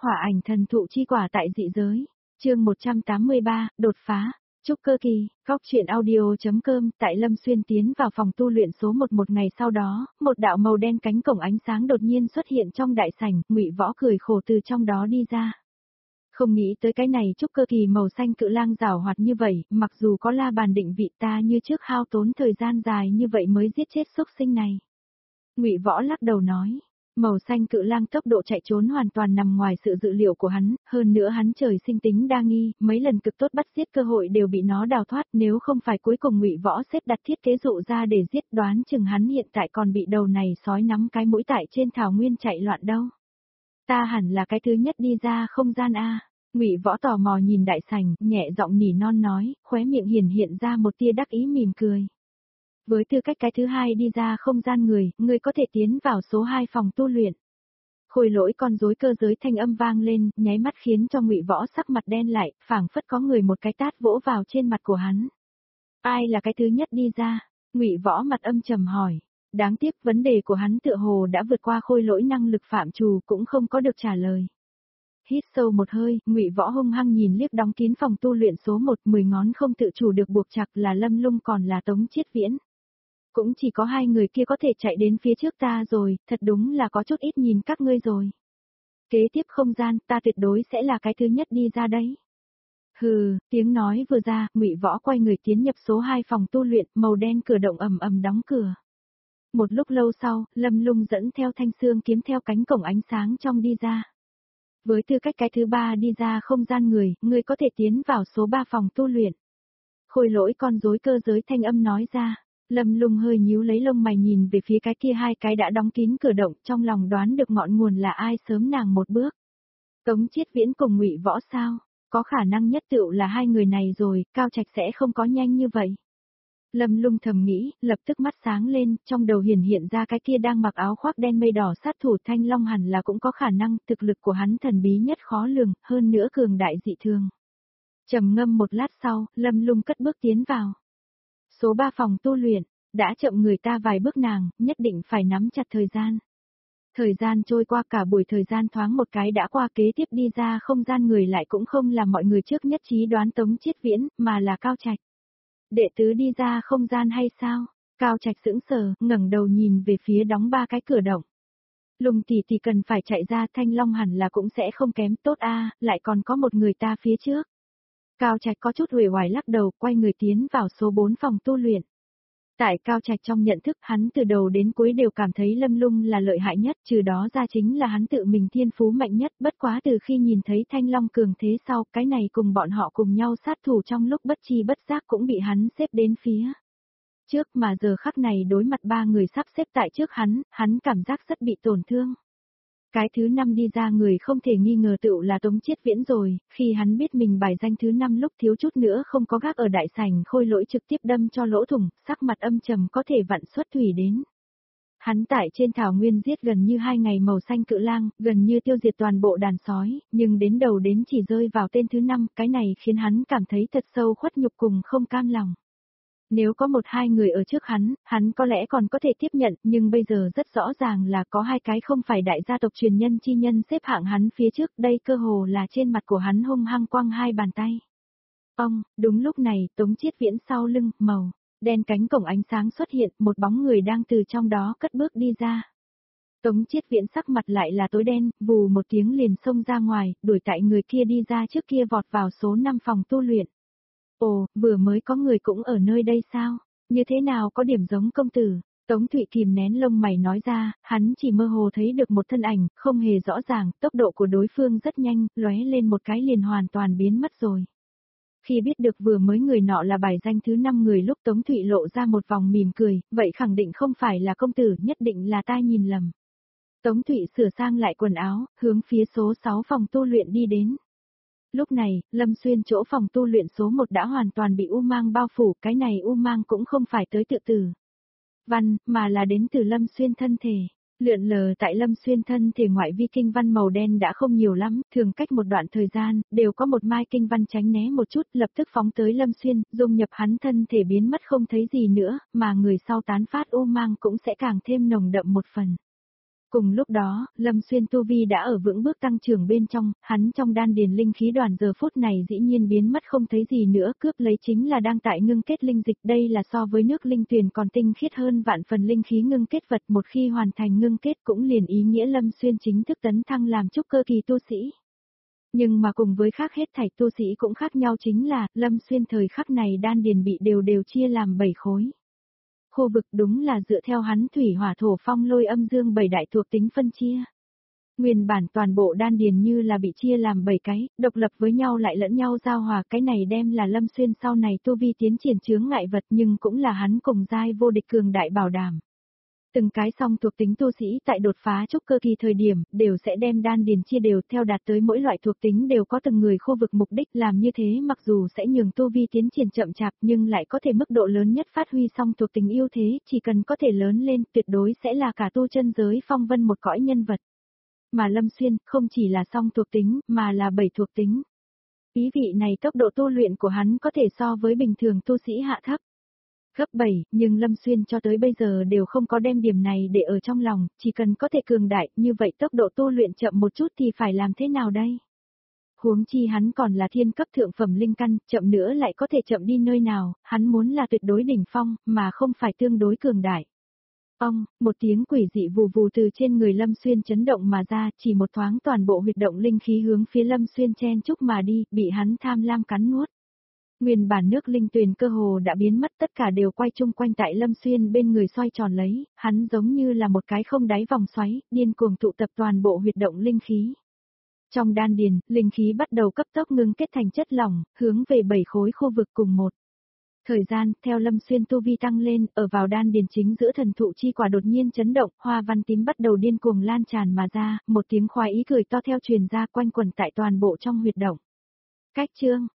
Hỏa ảnh thần thụ chi quả tại dị giới. Chương 183, đột phá. Trúc Cơ Kỳ, Góc Truyện Audio.com. Tại Lâm Xuyên tiến vào phòng tu luyện số 1 ngày sau đó, một đạo màu đen cánh cổng ánh sáng đột nhiên xuất hiện trong đại sảnh, Ngụy Võ cười khổ từ trong đó đi ra. Không nghĩ tới cái này Trúc Cơ Kỳ màu xanh cự lang giảo hoạt như vậy, mặc dù có la bàn định vị ta như trước hao tốn thời gian dài như vậy mới giết chết xúc sinh này. Ngụy Võ lắc đầu nói. Màu xanh cự lang tốc độ chạy trốn hoàn toàn nằm ngoài sự dự liệu của hắn, hơn nữa hắn trời sinh tính đa nghi, mấy lần cực tốt bắt giết cơ hội đều bị nó đào thoát, nếu không phải cuối cùng Ngụy Võ xếp đặt thiết kế dụ ra để giết, đoán chừng hắn hiện tại còn bị đầu này sói nắm cái mũi tại trên thảo nguyên chạy loạn đâu. Ta hẳn là cái thứ nhất đi ra không gian a. Ngụy Võ tò mò nhìn đại sảnh, nhẹ giọng nỉ non nói, khóe miệng hiện ra một tia đắc ý mỉm cười. Với tư cách cái thứ hai đi ra không gian người có thể tiến vào số 2 phòng tu luyện. Khôi lỗi con rối cơ giới thanh âm vang lên, nháy mắt khiến cho Ngụy Võ sắc mặt đen lại, phảng phất có người một cái tát vỗ vào trên mặt của hắn. Ai là cái thứ nhất đi ra? Ngụy Võ mặt âm trầm hỏi. Đáng tiếc vấn đề của hắn tựa hồ đã vượt qua khôi lỗi năng lực phạm trù, cũng không có được trả lời. Hít sâu một hơi, Ngụy Võ hung hăng nhìn liếc đóng kín phòng tu luyện số 1, 10 ngón không tự chủ được buộc chặt là Lâm Lung còn là Tống Chiết Viễn. Cũng chỉ có hai người kia có thể chạy đến phía trước ta rồi, thật đúng là có chút ít nhìn các ngươi rồi. Kế tiếp không gian, ta tuyệt đối sẽ là cái thứ nhất đi ra đấy. Hừ, tiếng nói vừa ra, Ngụy Võ quay người tiến nhập số 2 phòng tu luyện, màu đen cửa động ầm ầm đóng cửa. Một lúc lâu sau, Lâm Lung dẫn theo thanh xương kiếm theo cánh cổng ánh sáng trong đi ra. Với tư cách cái thứ 3 đi ra không gian người có thể tiến vào số 3 phòng tu luyện. Khôi lỗi con rối cơ giới thanh âm nói ra. Lâm Lung hơi nhíu lấy lông mày nhìn về phía cái kia hai cái đã đóng kín cửa động, trong lòng đoán được ngọn nguồn là ai sớm nàng một bước. Tống Chiết Viễn cùng Ngụy Võ sao? Có khả năng nhất tựu là hai người này rồi, Cao Trạch sẽ không có nhanh như vậy. Lâm Lung thầm nghĩ, lập tức mắt sáng lên, trong đầu hiện ra cái kia đang mặc áo khoác đen mây đỏ sát thủ Thanh Long hẳn là cũng có khả năng, thực lực của hắn thần bí nhất khó lường, hơn nữa cường đại dị thường. Trầm ngâm một lát sau, Lâm Lung cất bước tiến vào. Số 3 phòng tu luyện, đã chậm người ta vài bước nàng, nhất định phải nắm chặt thời gian. Thời gian trôi qua cả buổi thời gian thoáng một cái đã qua, kế tiếp đi ra không gian người lại cũng không là mọi người trước nhất trí đoán Tống Chiết Viễn, mà là Cao Trạch. Đệ tứ đi ra không gian hay sao? Cao Trạch sững sờ, ngẩng đầu nhìn về phía đóng 3 cái cửa động. Lung tỷ tỷ cần phải chạy ra, Thanh Long hẳn là cũng sẽ không kém, tốt a, lại còn có một người ta phía trước. Cao Trạch có chút uể oải lắc đầu, quay người tiến vào số 4 phòng tu luyện. Tại Cao Trạch trong nhận thức, hắn từ đầu đến cuối đều cảm thấy Lâm Lung là lợi hại nhất, trừ đó ra chính là hắn tự mình thiên phú mạnh nhất, bất quá từ khi nhìn thấy Thanh Long cường thế sau, cái này cùng bọn họ cùng nhau sát thủ trong lúc bất chi bất giác cũng bị hắn xếp đến phía trước, mà giờ khắc này đối mặt 3 người sắp xếp tại trước hắn cảm giác rất bị tổn thương. Cái thứ 5 đi ra người không thể nghi ngờ tựu là Tống Chiết Viễn rồi, khi hắn biết mình bài danh thứ 5 lúc thiếu chút nữa không có gác ở đại sảnh, khôi lỗi trực tiếp đâm cho lỗ thủng, sắc mặt âm trầm có thể vặn xuất thủy đến. Hắn tại trên thảo nguyên giết gần như 2 ngày màu xanh cự lang, gần như tiêu diệt toàn bộ đàn sói, nhưng đến đầu đến chỉ rơi vào tên thứ 5, cái này khiến hắn cảm thấy thật sâu khuất nhục cùng không cam lòng. Nếu có 1-2 người ở trước hắn có lẽ còn có thể tiếp nhận, nhưng bây giờ rất rõ ràng là có 2 cái không phải đại gia tộc truyền nhân chi nhân xếp hạng hắn phía trước, đây cơ hồ là trên mặt của hắn hung hăng quăng 2 bàn tay. Đúng lúc này, Tống Chiết Viễn sau lưng, màu đen cánh cổng ánh sáng xuất hiện, một bóng người đang từ trong đó cất bước đi ra. Tống Chiết Viễn sắc mặt lại là tối đen, vù một tiếng liền xông ra ngoài, đuổi tại người kia đi ra trước kia vọt vào số 5 phòng tu luyện. Ồ, vừa mới có người cũng ở nơi đây sao? Như thế nào có điểm giống công tử? Tống Thụy kìm nén lông mày nói ra, hắn chỉ mơ hồ thấy được một thân ảnh, không hề rõ ràng, tốc độ của đối phương rất nhanh, lóe lên một cái liền hoàn toàn biến mất rồi. Khi biết được vừa mới người nọ là bài danh thứ 5 người lúc Tống Thụy lộ ra một vòng mỉm cười, vậy khẳng định không phải là công tử, nhất định là ta nhìn lầm. Tống Thụy sửa sang lại quần áo, hướng phía số 6 phòng tu luyện đi đến. Lúc này, Lâm Xuyên chỗ phòng tu luyện số 1 đã hoàn toàn bị u mang bao phủ, cái này u mang cũng không phải tới tự tử văn, mà là đến từ Lâm Xuyên thân thể. Lượn lờ tại Lâm Xuyên thân thể ngoại vi kinh văn màu đen đã không nhiều lắm, thường cách một đoạn thời gian, đều có một mai kinh văn tránh né một chút, lập tức phóng tới Lâm Xuyên, dung nhập hắn thân thể biến mất không thấy gì nữa, mà người sau tán phát u mang cũng sẽ càng thêm nồng đậm một phần. Cùng lúc đó, Lâm Xuyên tu vi đã ở vững bước tăng trưởng bên trong, hắn trong đan điền linh khí đoàn giờ phút này dĩ nhiên biến mất không thấy gì nữa, cướp lấy chính là đang tại ngưng kết linh dịch, đây là so với nước linh tuyền còn tinh khiết hơn vạn phần linh khí ngưng kết vật, một khi hoàn thành ngưng kết cũng liền ý nghĩa Lâm Xuyên chính thức tấn thăng làm trúc cơ kỳ tu sĩ. Nhưng mà cùng với khác hết thảy tu sĩ cũng khác nhau chính là, Lâm Xuyên thời khắc này đan điền bị đều chia làm 7 khối. Khu vực đúng là dựa theo hắn thủy hỏa thổ phong lôi âm dương 7 đại thuộc tính phân chia. Nguyên bản toàn bộ đan điền như là bị chia làm 7 cái, độc lập với nhau lại lẫn nhau giao hòa, cái này đem là Lâm Xuyên sau này tu vi tiến triển chướng ngại vật nhưng cũng là hắn cùng giai vô địch cường đại bảo đảm. Từng cái song thuộc tính tu sĩ tại đột phá trúc cơ kỳ thời điểm, đều sẽ đem đan điền chia đều theo đạt tới mỗi loại thuộc tính đều có từng người khu vực mục đích, làm như thế mặc dù sẽ nhường tu vi tiến triển chậm chạp nhưng lại có thể mức độ lớn nhất phát huy song thuộc tính ưu thế, chỉ cần có thể lớn lên tuyệt đối sẽ là cả tu chân giới phong vân một cõi nhân vật. Mà Lâm Xuyên không chỉ là song thuộc tính mà là 7 thuộc tính. Ý vị này tốc độ tu luyện của hắn có thể so với bình thường tu sĩ hạ thấp. Gấp 7, nhưng Lâm Xuyên cho tới bây giờ đều không có đem điểm này để ở trong lòng, chỉ cần có thể cường đại, như vậy tốc độ tu luyện chậm một chút thì phải làm thế nào đây? Huống chi hắn còn là thiên cấp thượng phẩm linh căn, chậm nữa lại có thể chậm đi nơi nào, hắn muốn là tuyệt đối đỉnh phong, mà không phải tương đối cường đại. Một tiếng quỷ dị vù vù từ trên người Lâm Xuyên chấn động mà ra, chỉ một thoáng toàn bộ huyệt động linh khí hướng phía Lâm Xuyên chen chúc mà đi, bị hắn tham lam cắn nuốt. Nguyên bản nước linh tuyền cơ hồ đã biến mất, tất cả đều quay chung quanh tại Lâm Xuyên bên người xoay tròn lấy, hắn giống như là một cái không đáy vòng xoáy, điên cuồng tụ tập toàn bộ huyệt động linh khí. Trong đan điền, linh khí bắt đầu cấp tốc ngưng kết thành chất lỏng, hướng về 7 khối khu vực cùng một. Thời gian, theo Lâm Xuyên tu vi tăng lên, ở vào đan điền chính giữa thần thụ chi quả đột nhiên chấn động, hoa văn tím bắt đầu điên cuồng lan tràn mà ra, một tiếng khoái ý cười to theo truyền ra quanh quẩn tại toàn bộ trong huyệt động. Cách chương